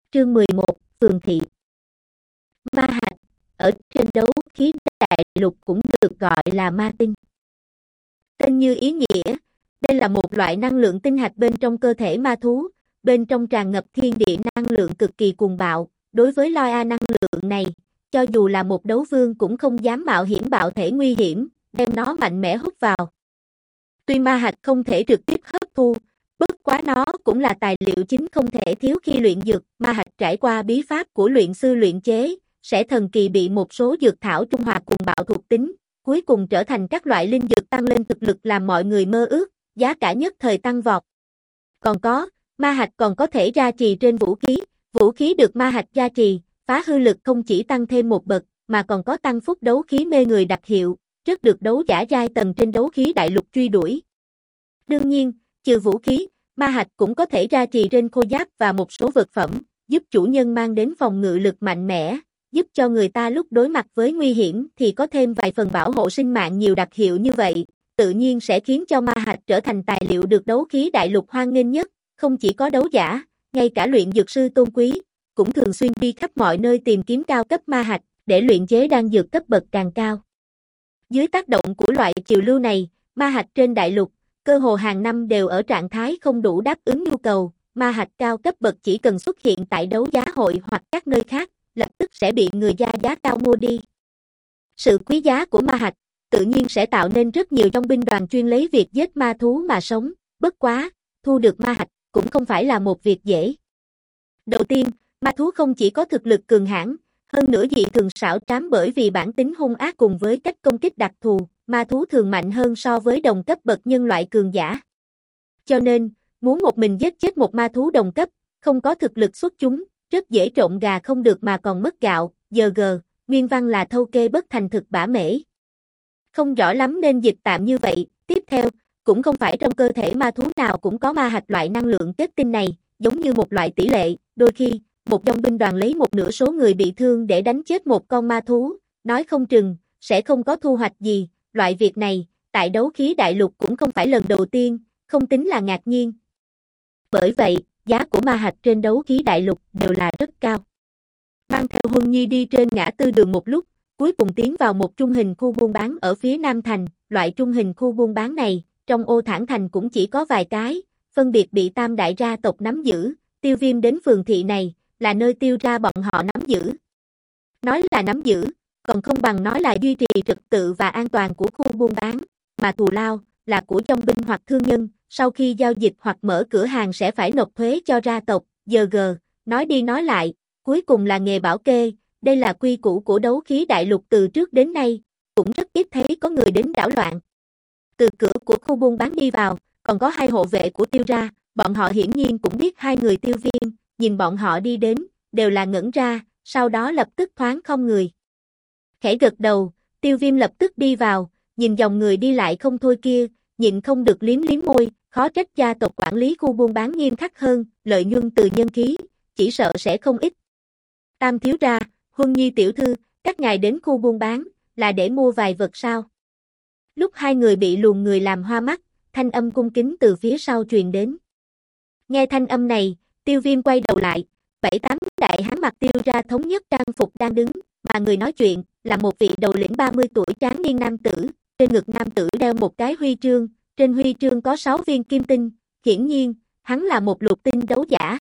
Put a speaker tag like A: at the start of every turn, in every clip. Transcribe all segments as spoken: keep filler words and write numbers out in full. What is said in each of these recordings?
A: Chương mười một, Phường Thị. Ma hạch, ở trên đấu khí đại lục cũng được gọi là ma tinh. Tên như ý nghĩa, đây là một loại năng lượng tinh hạch bên trong cơ thể ma thú, bên trong tràn ngập thiên địa năng lượng cực kỳ cuồng bạo. Đối với loi a năng lượng này, cho dù là một đấu vương cũng không dám mạo hiểm bạo thể nguy hiểm, đem nó mạnh mẽ hút vào. Tuy ma hạch không thể trực tiếp hấp thu, bất quá nó cũng là tài liệu chính không thể thiếu khi luyện dược. Ma hạch trải qua bí pháp của luyện sư luyện chế, sẽ thần kỳ bị một số dược thảo trung hòa cùng bạo thuộc tính, cuối cùng trở thành các loại linh dược tăng lên thực lực làm mọi người mơ ước, giá cả nhất thời tăng vọt. Còn có, ma hạch còn có thể gia trì trên vũ khí, vũ khí được ma hạch gia trì, phá hư lực không chỉ tăng thêm một bậc, mà còn có tăng phúc đấu khí mê người đặc hiệu, rất được đấu giả giai tầng trên đấu khí đại lục truy đuổi. Đương nhiên, trừ vũ khí, ma hạch cũng có thể gia trì trên khôi giáp và một số vật phẩm, giúp chủ nhân mang đến phòng ngự lực mạnh mẽ, giúp cho người ta lúc đối mặt với nguy hiểm thì có thêm vài phần bảo hộ sinh mạng. Nhiều đặc hiệu như vậy, tự nhiên sẽ khiến cho ma hạch trở thành tài liệu được đấu khí đại lục hoan nghênh nhất. Không chỉ có đấu giả, ngay cả luyện dược sư tôn quý, cũng thường xuyên đi khắp mọi nơi tìm kiếm cao cấp ma hạch, để luyện chế đan dược cấp bậc càng cao. Dưới tác động của loại chiều lưu này, ma hạch trên đại lục, cơ hồ hàng năm đều ở trạng thái không đủ đáp ứng nhu cầu. Ma hạch cao cấp bậc chỉ cần xuất hiện tại đấu giá hội hoặc các nơi khác, lập tức sẽ bị người ra giá cao mua đi. Sự quý giá của ma hạch, tự nhiên sẽ tạo nên rất nhiều trong binh đoàn chuyên lấy việc giết ma thú mà sống. Bất quá, thu được ma hạch cũng không phải là một việc dễ. Đầu tiên, ma thú không chỉ có thực lực cường hãn, hơn nữa dị thường xảo trá bởi vì bản tính hung ác cùng với cách công kích đặc thù, ma thú thường mạnh hơn so với đồng cấp bậc nhân loại cường giả. Cho nên, muốn một mình giết chết một ma thú đồng cấp, không có thực lực xuất chúng, rất dễ trộn gà không được mà còn mất gạo. Giờ gờ, nguyên văn là thâu kê bất thành thực bả mễ. Không rõ lắm nên dịch tạm như vậy. Tiếp theo, cũng không phải trong cơ thể ma thú nào cũng có ma hạch loại năng lượng kết tinh này, giống như một loại tỷ lệ. Đôi khi, một dòng binh đoàn lấy một nửa số người bị thương để đánh chết một con ma thú, nói không chừng, sẽ không có thu hoạch gì. Loại việc này, tại đấu khí đại lục cũng không phải lần đầu tiên, không tính là ngạc nhiên. Bởi vậy, giá của ma hạch trên đấu khí đại lục đều là rất cao. Mang theo Huân Nhi đi trên ngã tư đường một lúc, cuối cùng tiến vào một trung hình khu buôn bán ở phía Nam Thành. Loại trung hình khu buôn bán này, trong Ô Thản Thành cũng chỉ có vài cái, phân biệt bị tam đại gia tộc nắm giữ. Tiêu Viêm đến phường thị này, là nơi tiêu ra bọn họ nắm giữ. Nói là nắm giữ, còn không bằng nói là duy trì trật tự và an toàn của khu buôn bán, mà thù lao là của trong binh hoặc thương nhân, sau khi giao dịch hoặc mở cửa hàng sẽ phải nộp thuế cho gia tộc. Giờ gờ, nói đi nói lại, cuối cùng là nghề bảo kê, đây là quy củ của đấu khí đại lục từ trước đến nay, cũng rất ít thấy có người đến đảo loạn. Từ cửa của khu buôn bán đi vào, còn có hai hộ vệ của tiêu ra, bọn họ hiển nhiên cũng biết hai người Tiêu Viêm, nhìn bọn họ đi đến, đều là ngẩn ra, sau đó lập tức thoáng không người. Khẽ gật đầu, Tiêu Viêm lập tức đi vào, nhìn dòng người đi lại không thôi kia, nhịn không được liếm liếm môi, khó trách gia tộc quản lý khu buôn bán nghiêm khắc hơn, lợi nhuận từ nhân khí, chỉ sợ sẽ không ít. Tam thiếu ra, Huân Nhi tiểu thư, các ngài đến khu buôn bán, là để mua vài vật sao? Lúc hai người bị luồng người làm hoa mắt, thanh âm cung kính từ phía sau truyền đến. Nghe thanh âm này, Tiêu Viêm quay đầu lại, bảy tám đại hán mặc tiêu ra thống nhất trang phục đang đứng, mà người nói chuyện là một vị đầu lĩnh ba mươi tuổi tráng niên nam tử, trên ngực nam tử đeo một cái huy chương, trên huy chương có sáu viên kim tinh, hiển nhiên, hắn là một lục tinh đấu giả.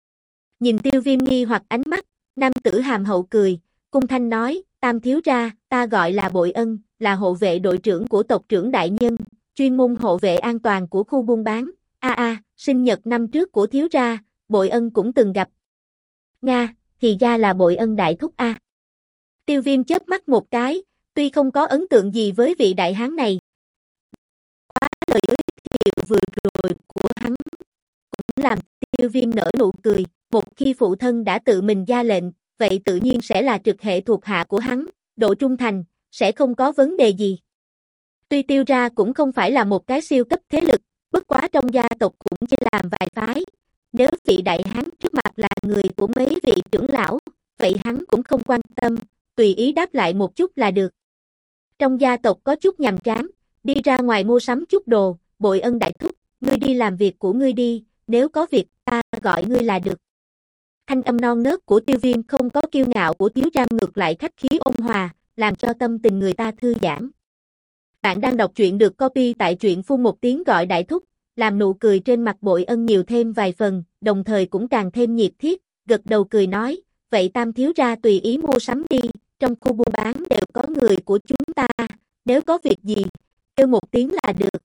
A: Nhìn Tiêu Viêm nghi hoặc ánh mắt, nam tử hàm hậu cười, cung thanh nói, Tam thiếu ra, ta gọi là Bội Ân, là hộ vệ đội trưởng của tộc trưởng đại nhân, chuyên môn hộ vệ an toàn của khu buôn bán. A a, sinh nhật năm trước của thiếu ra, Bội Ân cũng từng gặp. Nga, thì ra là Bội Ân đại thúc a. Tiêu Viêm chớp mắt một cái, tuy không có ấn tượng gì với vị đại hán này. Quá lời giới thiệu vừa rồi của hắn cũng làm Tiêu Viêm nở nụ cười, một khi phụ thân đã tự mình ra lệnh, vậy tự nhiên sẽ là trực hệ thuộc hạ của hắn, độ trung thành, sẽ không có vấn đề gì. Tuy tiêu ra cũng không phải là một cái siêu cấp thế lực, bất quá trong gia tộc cũng chỉ làm vài phái. Nếu vị đại hán trước mặt là người của mấy vị trưởng lão, vậy hắn cũng không quan tâm, tùy ý đáp lại một chút là được. Trong gia tộc có chút nhàm chán, đi ra ngoài mua sắm chút đồ, Bội Ân đại thúc, ngươi đi làm việc của ngươi đi, nếu có việc ta gọi ngươi là được. Thanh âm non nớt của Tiêu Viêm không có kiêu ngạo của Thiếu Ram, ngược lại khách khí ôn hòa, làm cho tâm tình người ta thư giãn. Bạn đang đọc truyện được copy tại truyện phun một tiếng gọi đại thúc, làm nụ cười trên mặt Bội Ân nhiều thêm vài phần, đồng thời cũng càng thêm nhiệt thiết, gật đầu cười nói, vậy Tam thiếu ra tùy ý mua sắm đi, trong khu buôn bán đều có người của chúng ta, nếu có việc gì, kêu một tiếng là được.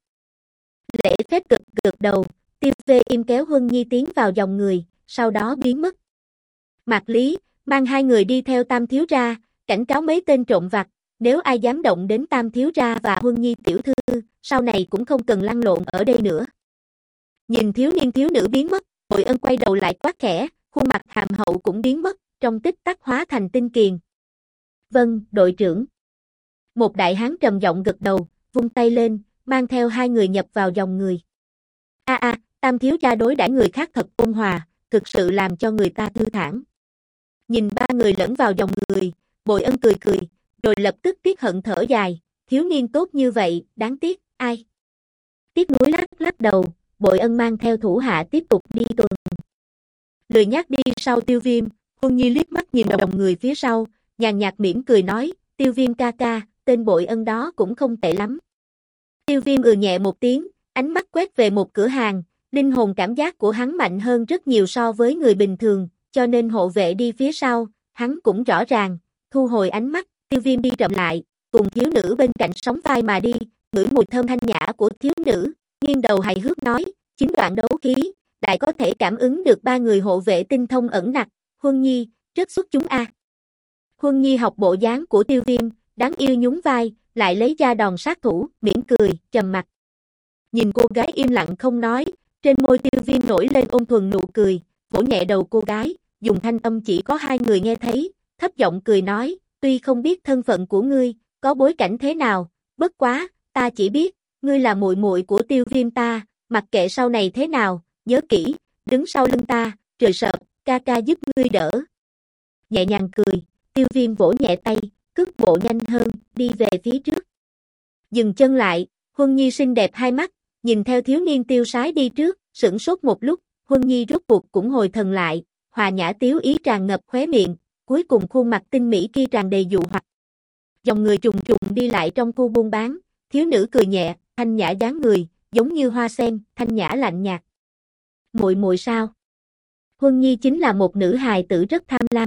A: Lễ phép gật gật đầu, Tiêu Phê im kéo Huân Nhi tiến vào dòng người, sau đó biến mất. Mạc Lý mang hai người đi theo Tam thiếu ra, cảnh cáo mấy tên trộm vặt, nếu ai dám động đến Tam thiếu ra và Huân Nhi tiểu thư, sau này cũng không cần lăn lộn ở đây nữa. Nhìn thiếu niên thiếu nữ biến mất, Bội Ân quay đầu lại quát khẽ, khuôn mặt hàm hậu cũng biến mất, trong tích tắc hóa thành tinh kiền. Vâng, đội trưởng. Một đại hán trầm giọng gật đầu, vung tay lên, mang theo hai người nhập vào dòng người. A a, Tam thiếu gia đối đãi người khác thật ôn hòa, thực sự làm cho người ta thư thản. Nhìn ba người lẫn vào dòng người, Bội Ân cười cười, rồi lập tức tiếc hận thở dài, thiếu niên tốt như vậy, đáng tiếc, ai? Tiếc nuối lắc lắc đầu, Bội Ân mang theo thủ hạ tiếp tục đi tuần. Lười nhác đi sau Tiêu Viêm, Huân Nhi liếc mắt nhìn dòng người phía sau, nhàn nhạt mỉm cười nói, Tiêu Viêm ca ca, tên Bội Ân đó cũng không tệ lắm. Tiêu Viêm ừ nhẹ một tiếng, ánh mắt quét về một cửa hàng, linh hồn cảm giác của hắn mạnh hơn rất nhiều so với người bình thường, cho nên hộ vệ đi phía sau, hắn cũng rõ ràng, thu hồi ánh mắt, Tiêu Viêm đi chậm lại, cùng thiếu nữ bên cạnh sóng vai mà đi, ngửi mùi thơm thanh nhã của thiếu nữ, nghiêng đầu hài hước nói, chính đoạn đấu khí, lại có thể cảm ứng được ba người hộ vệ tinh thông ẩn nặc, Huân Nhi, rất xuất chúng a. À. Huân Nhi học bộ dáng của Tiêu Viêm, đáng yêu nhún vai, lại lấy ra đòn sát thủ, mỉm cười, trầm mặt. Nhìn cô gái im lặng không nói, trên môi Tiêu Viêm nổi lên ôn thuần nụ cười, vỗ nhẹ đầu cô gái, dùng thanh âm chỉ có hai người nghe thấy, thấp giọng cười nói, tuy không biết thân phận của ngươi, có bối cảnh thế nào, bất quá, ta chỉ biết, ngươi là muội muội của Tiêu Viêm ta, mặc kệ sau này thế nào, nhớ kỹ, đứng sau lưng ta, trời sợp, ca ca giúp ngươi đỡ. Nhẹ nhàng cười, Tiêu Viêm vỗ nhẹ tay, cước bộ nhanh hơn, đi về phía trước. Dừng chân lại, Huân Nhi xinh đẹp hai mắt, nhìn theo thiếu niên tiêu sái đi trước, sửng sốt một lúc, Huân Nhi rốt cuộc cũng hồi thần lại, hòa nhã tiếu ý tràn ngập khóe miệng, cuối cùng khuôn mặt tinh mỹ kia tràn đầy dụ hoặc. Dòng người trùng trùng đi lại trong khu buôn bán, thiếu nữ cười nhẹ, thanh nhã dáng người, giống như hoa sen, thanh nhã lạnh nhạt. Muội muội sao? Huân Nhi chính là một nữ hài tử rất tham lam.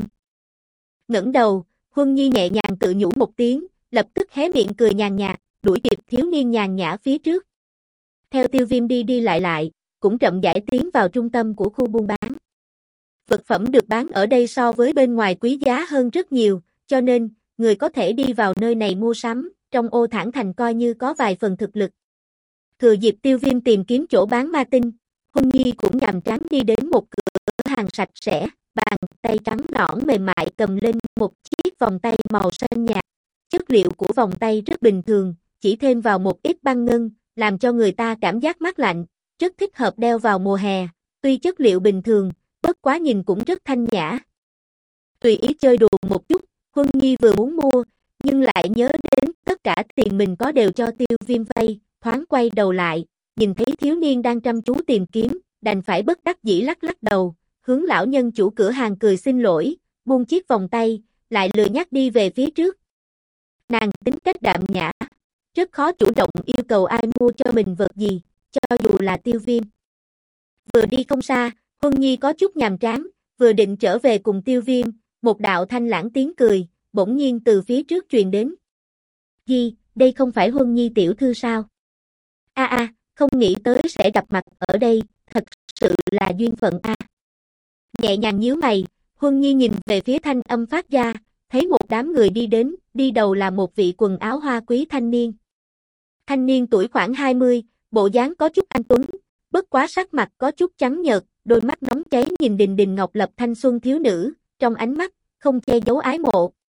A: Ngẩng đầu, Huân Nhi nhẹ nhàng tự nhủ một tiếng, lập tức hé miệng cười nhàn nhạt, đuổi kịp thiếu niên nhàn nhã phía trước. Theo Tiêu Viêm đi đi lại lại, cũng chậm rãi tiến vào trung tâm của khu buôn bán. Vật phẩm được bán ở đây so với bên ngoài quý giá hơn rất nhiều, cho nên, người có thể đi vào nơi này mua sắm, trong ô Thản Thành coi như có vài phần thực lực. Thừa dịp Tiêu Viêm tìm kiếm chỗ bán ma tinh, Huân Nhi cũng nhàm chán đi đến một cửa hàng sạch sẽ, bàn tay trắng nõn mềm mại cầm lên một chiếc vòng tay màu xanh nhạt. Chất liệu của vòng tay rất bình thường, chỉ thêm vào một ít băng ngân, làm cho người ta cảm giác mát lạnh, rất thích hợp đeo vào mùa hè, tuy chất liệu bình thường, bất quá nhìn cũng rất thanh nhã. Tùy ý chơi đùa một chút, Huân Nhi vừa muốn mua, nhưng lại nhớ đến tất cả tiền mình có đều cho Tiêu Viêm vay, thoáng quay đầu lại, nhìn thấy thiếu niên đang chăm chú tìm kiếm, đành phải bất đắc dĩ lắc lắc đầu, hướng lão nhân chủ cửa hàng cười xin lỗi, buông chiếc vòng tay, lại lười nhắc đi về phía trước. Nàng tính cách đạm nhã, rất khó chủ động yêu cầu ai mua cho mình vật gì, cho dù là Tiêu Viêm. Vừa đi không xa, Huân Nhi có chút nhàm chán, vừa định trở về cùng Tiêu Viêm, một đạo thanh lãng tiếng cười, bỗng nhiên từ phía trước truyền đến. Gì, đây không phải Huân Nhi tiểu thư sao? A a, không nghĩ tới sẽ gặp mặt ở đây, thật sự là duyên phận a. Nhẹ nhàng nhíu mày, Huân Nhi nhìn về phía thanh âm phát ra, thấy một đám người đi đến, đi đầu là một vị quần áo hoa quý thanh niên. Thanh niên tuổi khoảng hai mươi, bộ dáng có chút anh tuấn, bất quá sắc mặt có chút trắng nhợt, đôi mắt nóng cháy nhìn Đình Đình Ngọc Lập thanh xuân thiếu nữ, trong ánh mắt không che giấu ái mộ.